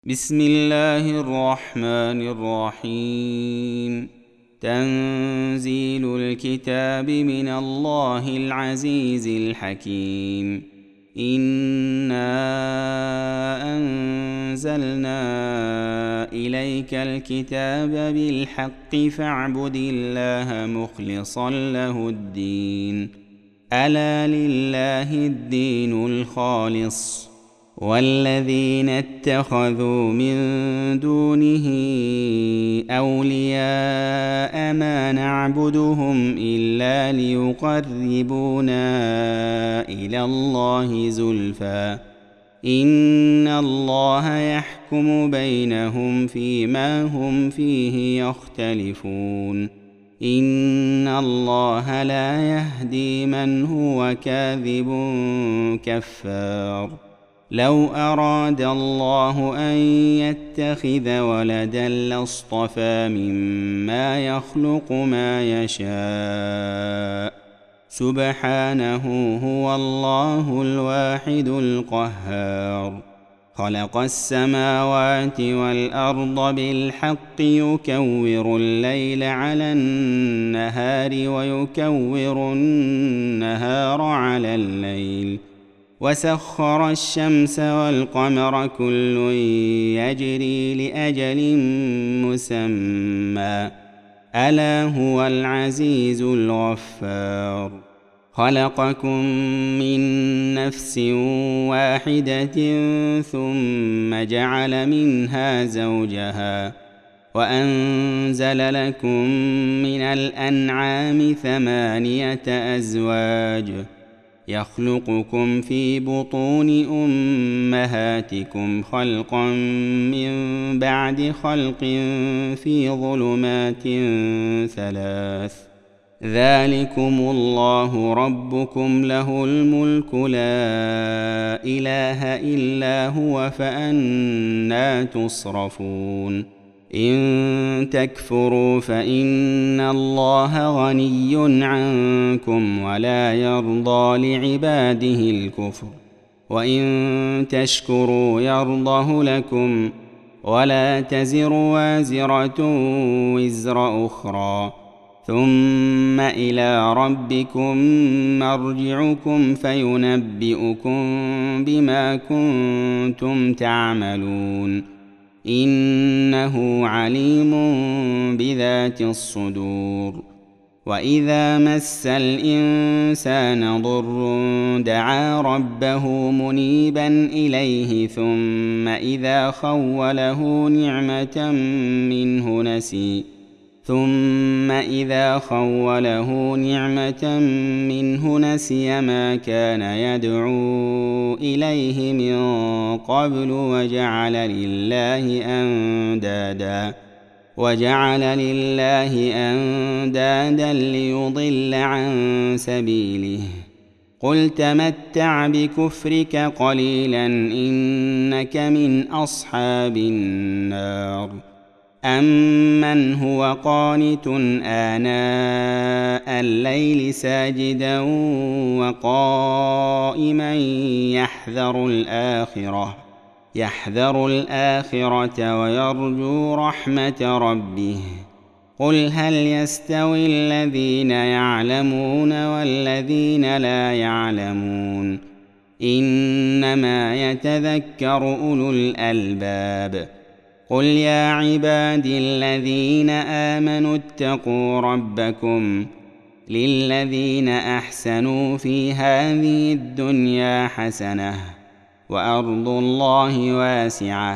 بسم الله الرحمن الرحيم. تنزيل الكتاب من الله العزيز الحكيم. إنا أنزلنا إليك الكتاب بالحق فاعبد الله مخلصا له الدين. ألا لله الدين الخالص، والذين اتخذوا من دونه أولياء ما نعبدهم إلا ليقربونا إلى الله زلفى إن الله يحكم بينهم فيما هم فيه يختلفون. إن الله لا يهدي من هو كاذب كفار. لو أراد الله أن يتخذ ولدا لاصطفى مما يخلق ما يشاء، سبحانه هو الله الواحد القهار. خلق السماوات والأرض بالحق يكور الليل على النهار ويكور النهار على الليل، وسخر الشمس والقمر كل يجري لأجل مسمى، ألا هو العزيز الغفار. خلقكم من نفس واحدة ثم جعل منها زوجها وأنزل لكم من الأنعام 8 أزواج يخلقكم في بطون أمهاتكم خلقا من بعد خلق في ظلمات 3. ذلكم الله ربكم له الملك لا إله إلا هو فأنى تصرفون. إن تكفروا فإن الله غني عنكم ولا يرضى لعباده الكفر، وإن تشكروا يرضه لكم، ولا تزر وازرة وزر أخرى، ثم إلى ربكم مرجعكم فينبئكم بما كنتم تعملون. إنه عليم بذات الصدور. وإذا مس الإنسان ضر دعا ربه منيبا إليه ثم إذا خوله نعمة منه نسي ما كان يدعو إليه من قبل وجعل لله أندادا ليضل عن سبيله. قل تمتع بكفرك قليلا إنك من أصحاب النار. أمن هو قانت آناء الليل ساجدا وقائما يحذر الآخرة ويرجو رحمة ربه. قل هل يستوي الذين يعلمون والذين لا يعلمون؟ إنما يتذكر أولو الألباب. قل يا عبادي الذين آمنوا اتقوا ربكم للذين أحسنوا في هذه الدنيا حسنة وأرض الله واسعة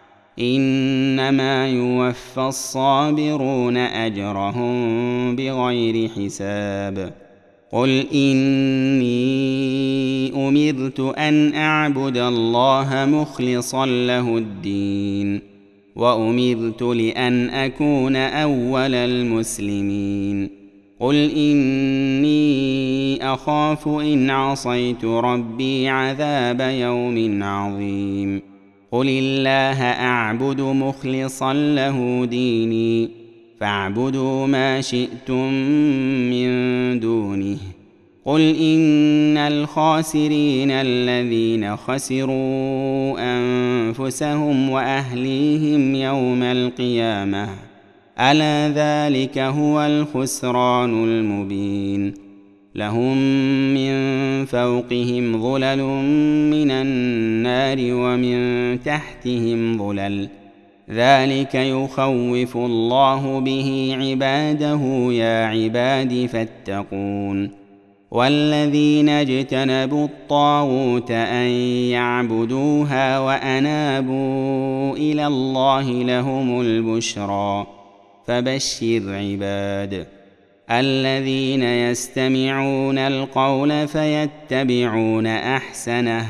إنما يوفى الصابرون أجرهم بغير حساب. قل إني أمرت أن أعبد الله مخلصا له الدين وأمرت لأن أكون أول المسلمين. قل إني أخاف إن عصيت ربي عذاب يوم عظيم. قل الله أعبد مخلصا له ديني فاعبدوا ما شئتم من دونه. قل إن الخاسرين الذين خسروا أنفسهم وأهليهم يوم القيامة ألا ذلك هو الخسران المبين لهم من فوقهم ظلل من النار ومن تحتهم ظلل ذلك يخوف الله به عباده يا عباد فاتقون والذين اجتنبوا الطاغوت أن يعبدوها وأنابوا إلى الله لهم البشرى فبشر عباد الذين يستمعون القول فيتبعون أحسنه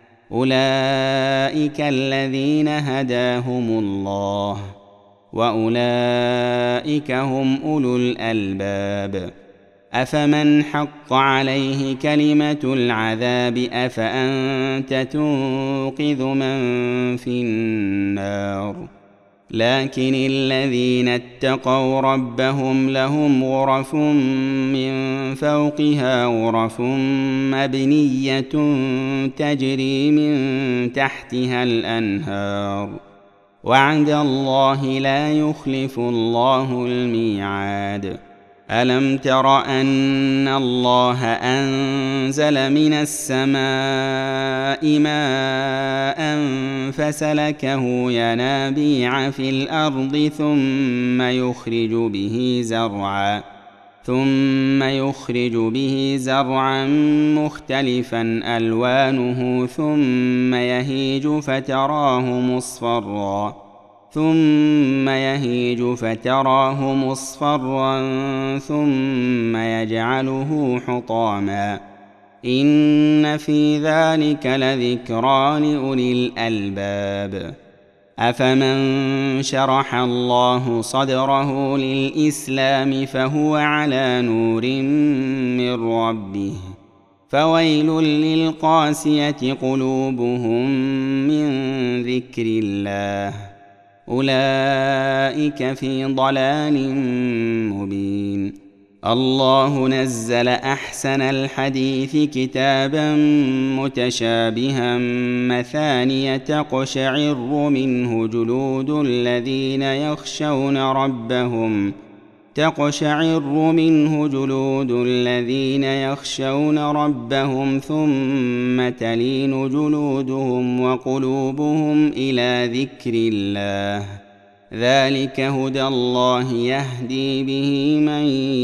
أولئك الذين هداهم الله وأولئك هم أولو الألباب أفمن حق عليه كلمة العذاب أفأنت تنقذ من في النار لكن الذين اتقوا ربهم لهم غرف من فوقها غرف مبنية تجري من تحتها الأنهار وعد الله لا يخلف الله الميعاد ألم تر أن الله أنزل من السماء ماء فسلكه ينابيع في الأرض ثم يخرج به زرعا مختلفا ألوانه ثم يهيج فتراه مصفرا ثم يجعله حطاما إن في ذلك لذكرى لأولي الألباب أفمن شرح الله صدره للإسلام فهو على نور من ربه فويل للقاسية قلوبهم من ذكر الله أولئك في ضلال مبين الله نزل أحسن الحديث كتابا متشابها مثانية تقشعر منه جلود الذين يخشون ربهم ثم تلين جلودهم وقلوبهم إلى ذكر الله ذلك هدى الله يهدي به من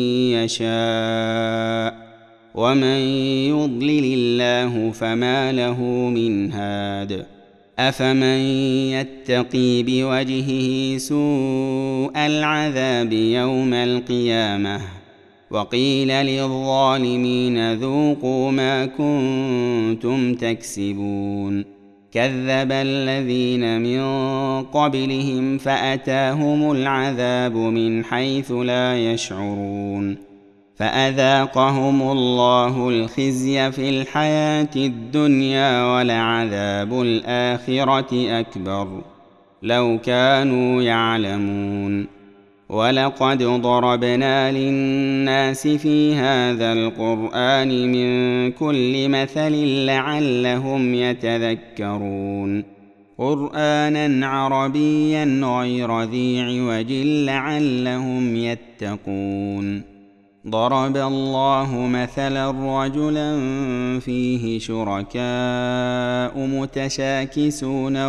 يشاء ومن يضلل الله فما له من هاد أفمن يتقي بوجهه سوء العذاب يوم القيامة وقيل للظالمين ذوقوا ما كنتم تكسبون كذب الذين من قبلهم فأتاهم العذاب من حيث لا يشعرون فأذاقهم الله الخزي في الحياة الدنيا ولعذاب الآخرة أكبر لو كانوا يعلمون ولقد ضربنا للناس في هذا القرآن من كل مثل لعلهم يتذكرون قرآنا عربيا غير ذي عوج لعلهم يتقون ضرب الله مثلا رجلا فيه شركاء متشاكسون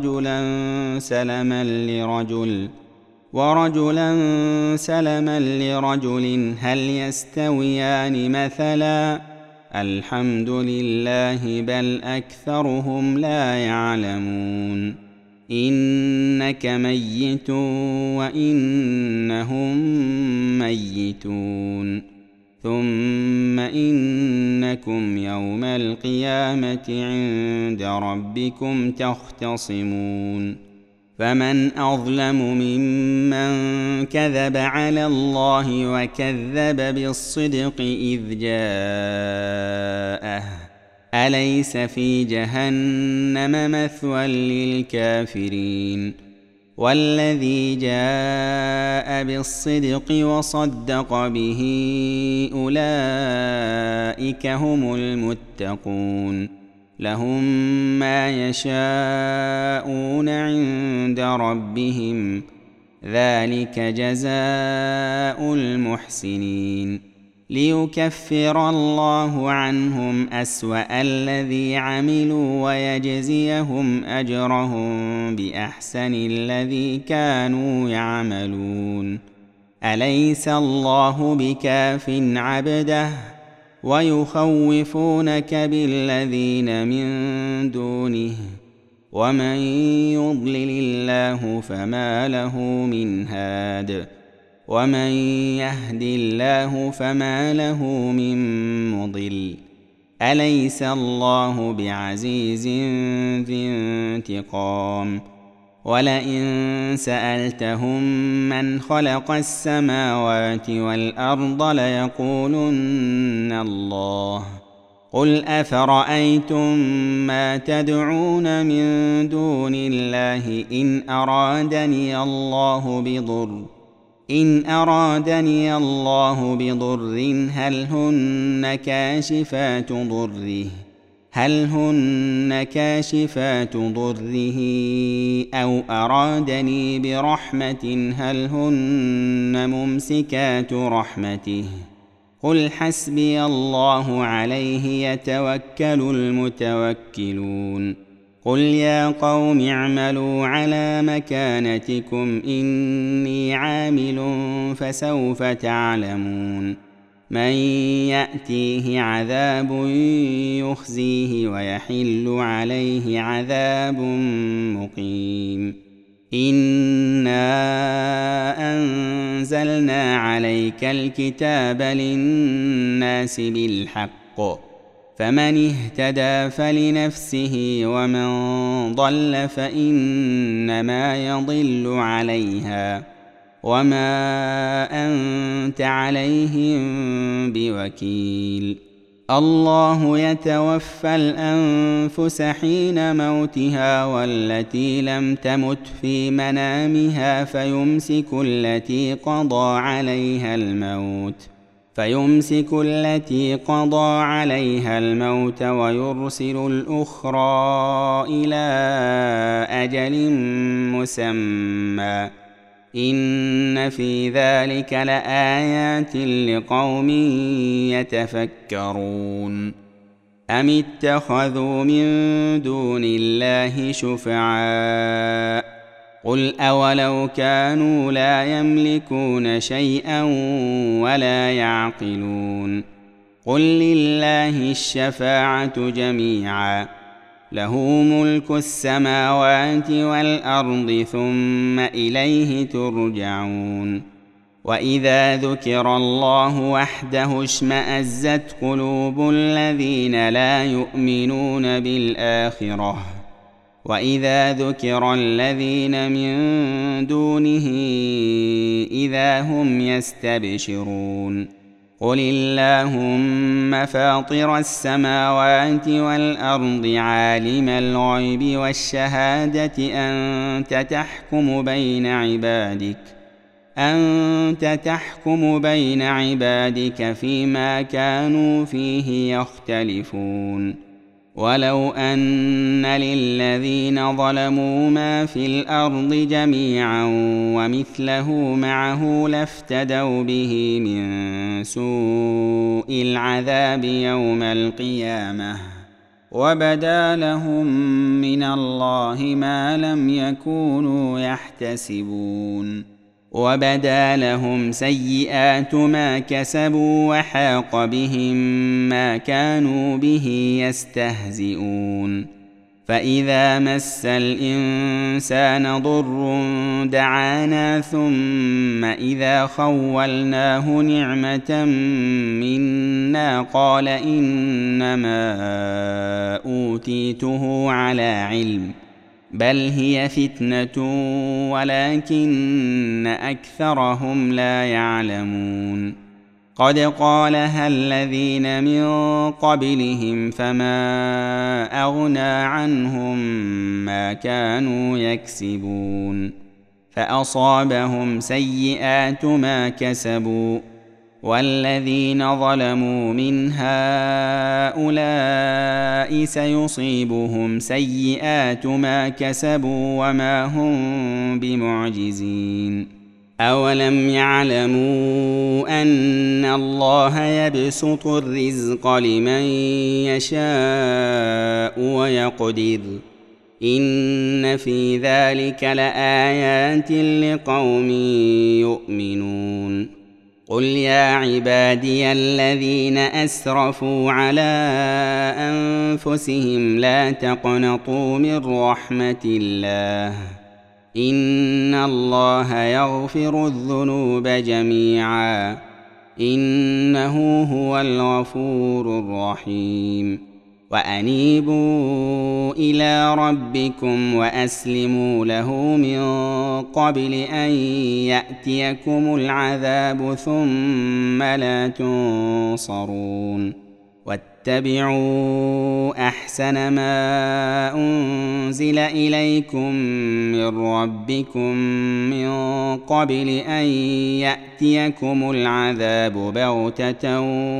ورجلا سلما لرجل هل يستويان مثلا الحمد لله بل أكثرهم لا يعلمون إنك ميت وإنهم ميتون ثم إنكم يوم القيامة عند ربكم تختصمون فمن أظلم ممن كذب على الله وكذب بالصدق إذ جاءه أليس في جهنم مثوى للكافرين والذي جاء بالصدق وصدق به أولئك هم المتقون لهم ما يشاءون عند ربهم ذلك جزاء المحسنين ليكفر الله عنهم أسوأ الذي عملوا ويجزيهم أجرهم بأحسن الذي كانوا يعملون أليس الله بكاف عبده ويخوفونك بالذين من دونه ومن يضلل الله فما له من هاد ومن يهد الله فما له من مضل أليس الله بعزيز ذي انتقام ولئن سألتهم من خلق السماوات والأرض ليقولن الله قل أفرأيتم ما تدعون من دون الله إن أرادني الله بضر هل هن كاشفات ضره أو أرادني برحمة هل هن ممسكات رحمته قل حسبي الله عليه يتوكل المتوكلون قل يا قوم اعملوا على مكانتكم إني عامل فسوف تعلمون من يأتيه عذاب يخزيه ويحل عليه عذاب مقيم إنا أنزلنا عليك الكتاب للناس بالحق فمن اهتدى فلنفسه ومن ضل فإنما يضل عليها وما أنت عليهم بوكيل الله يتوفى الأنفس حين موتها والتي لم تمت في منامها فيمسك التي قضى عليها الموت ويرسل الأخرى إلى أجل مسمى إن في ذلك لآيات لقوم يتفكرون أم اتخذوا من دون الله شفعاء قل أولو كانوا لا يملكون شيئا ولا يعقلون قل لله الشفاعة جميعا له ملك السماوات والأرض ثم إليه ترجعون وإذا ذكر الله وحده اشمأزت قلوب الذين لا يؤمنون بالآخرة وإذا ذكر الذين من دونه إذا هم يستبشرون قل اللهم فاطر السماوات والأرض عالم الغيب والشهادة أنت تحكم بين عبادك فيما كانوا فيه يختلفون ولو أن للذين ظلموا ما في الأرض جميعا ومثله معه لافتدوا به من سوء العذاب يوم القيامة وبدا لهم من الله ما لم يكونوا يحتسبون وبدا لهم سيئات ما كسبوا وحاق بهم ما كانوا به يستهزئون فإذا مس الإنسان ضر دعانا ثم إذا خولناه نعمة منا قال إنما أوتيته على علم بل هي فتنة ولكن أكثرهم لا يعلمون قد قالها الذين من قبلهم فما أغنى عنهم ما كانوا يكسبون فأصابهم سيئات ما كسبوا والذين ظلموا من هؤلاء سيصيبهم سيئات ما كسبوا وما هم بمعجزين أولم يعلموا أن الله يبسط الرزق لمن يشاء ويقدر إن في ذلك لآيات لقوم يؤمنون قل يا عبادي الذين أسرفوا على أنفسهم لا تقنطوا من رحمة الله إن الله يغفر الذنوب جميعا إنه هو الغفور الرحيم وأنيبوا إلى ربكم وأسلموا له من قبل أن يأتيكم العذاب ثم لا تنصرون واتبعوا أحسن ما أنزل إليكم من ربكم من قبل أن يأتيكم العذاب بغتة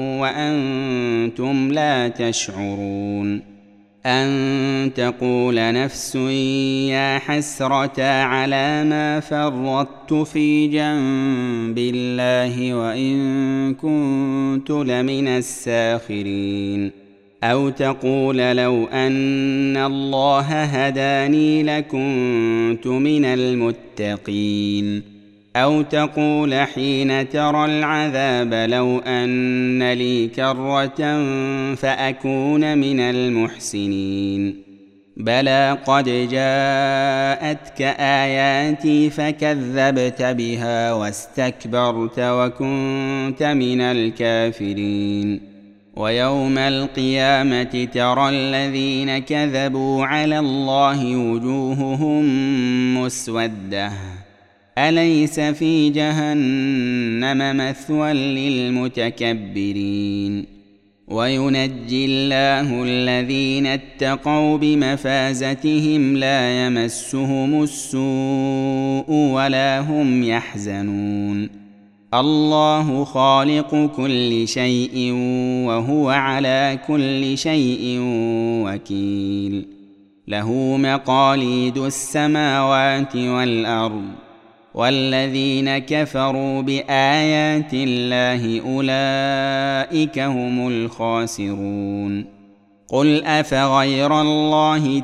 وأنتم لا تشعرون أن تقول نفس يا حسرة على ما فرطت في جنب الله وإن كنت لمن الساخرين أو تقول لو أن الله هداني لكنت من المتقين أو تقول حين ترى العذاب لو أن لي كرة فأكون من المحسنين بلى قد جاءتك آياتي فكذبت بها واستكبرت وكنت من الكافرين ويوم القيامة ترى الذين كذبوا على الله وجوههم مسودة أليس في جهنم مثوى للمتكبرين وينجي الله الذين اتقوا بمفازتهم لا يمسهم السوء ولا هم يحزنون الله خالق كل شيء وهو على كل شيء وكيل له مقاليد السماوات والأرض والذين كفروا بآيات الله أولئك هم الخاسرون قل أفغير الله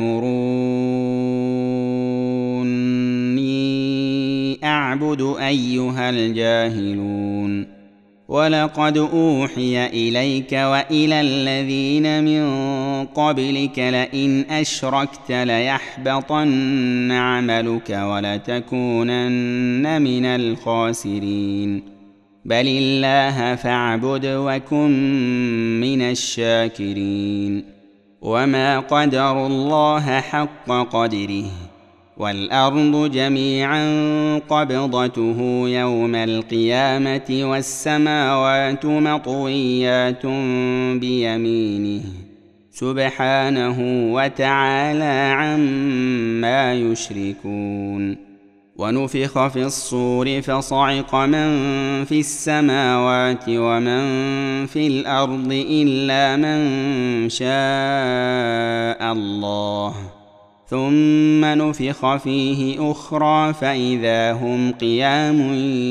تأمروني أعبد أيها الجاهلون ولقد أوحي إليك وإلى الذين من قبلك لئن أشركت ليحبطن عملك ولتكونن من الخاسرين بل الله فاعبد وكن من الشاكرين وما قدروا الله حق قدره والأرض جميعا قبضته يوم القيامة والسماوات مطويات بيمينه سبحانه وتعالى عما يشركون ونفخ في الصور فصعق من في السماوات ومن في الأرض إلا من شاء الله ثم نفخ فيه أخرى فإذا هم قيام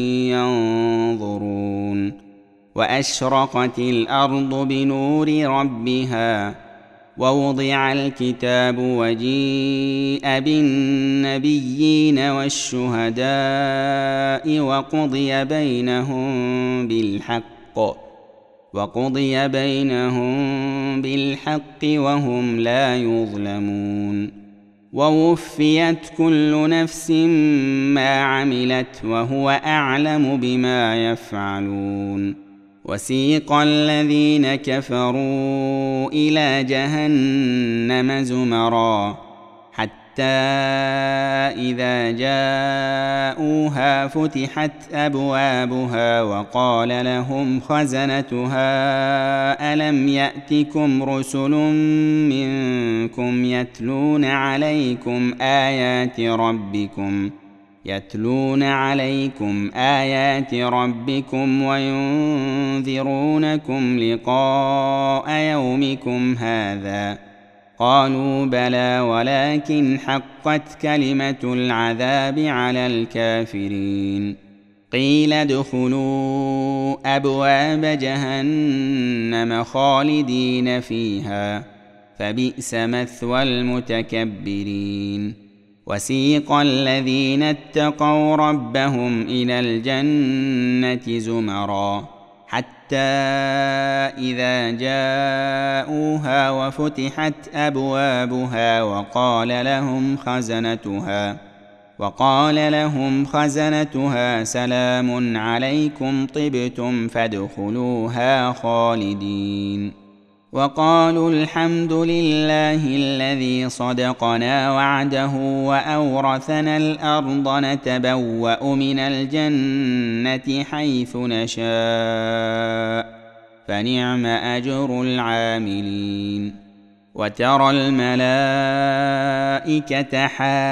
ينظرون وأشرقت الأرض بنور ربها ووضع الكتاب وجيء بالنبيين والشهداء وقضي بينهم بالحق وهم لا يظلمون ووفيت كل نفس ما عملت وهو أعلم بما يفعلون وسيق الذين كفروا إلى جهنم زمرا حتى إذا جاءوها فتحت أبوابها وقال لهم خزنتها ألم يأتكم رسل يتلون عليكم آيات ربكم وينذرونكم لقاء يومكم هذا. قالوا بلى ولكن حقت كلمة العذاب على الكافرين. قيل ادخلوا أبواب جهنم خالدين فيها فبئس مثوى المتكبرين. وسيق الذين اتقوا ربهم إلى الجنة زمرا حتى إذا جاءوها وفتحت أبوابها وقال لهم خزنتها سلام عليكم طبتم فادخلوها خالدين. وقالوا الحمد لله الذي صدقنا وعده وأورثنا الأرض نتبوأ من الجنة حيث نشاء فنعم أجر العاملين. وترى الملائكة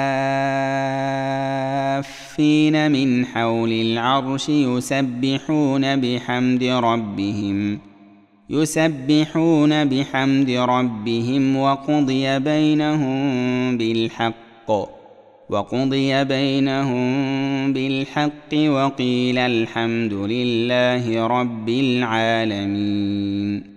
حافين من حول العرش يسبحون بحمد ربهم وقضي بينهم بالحق وقيل الحمد لله رب العالمين.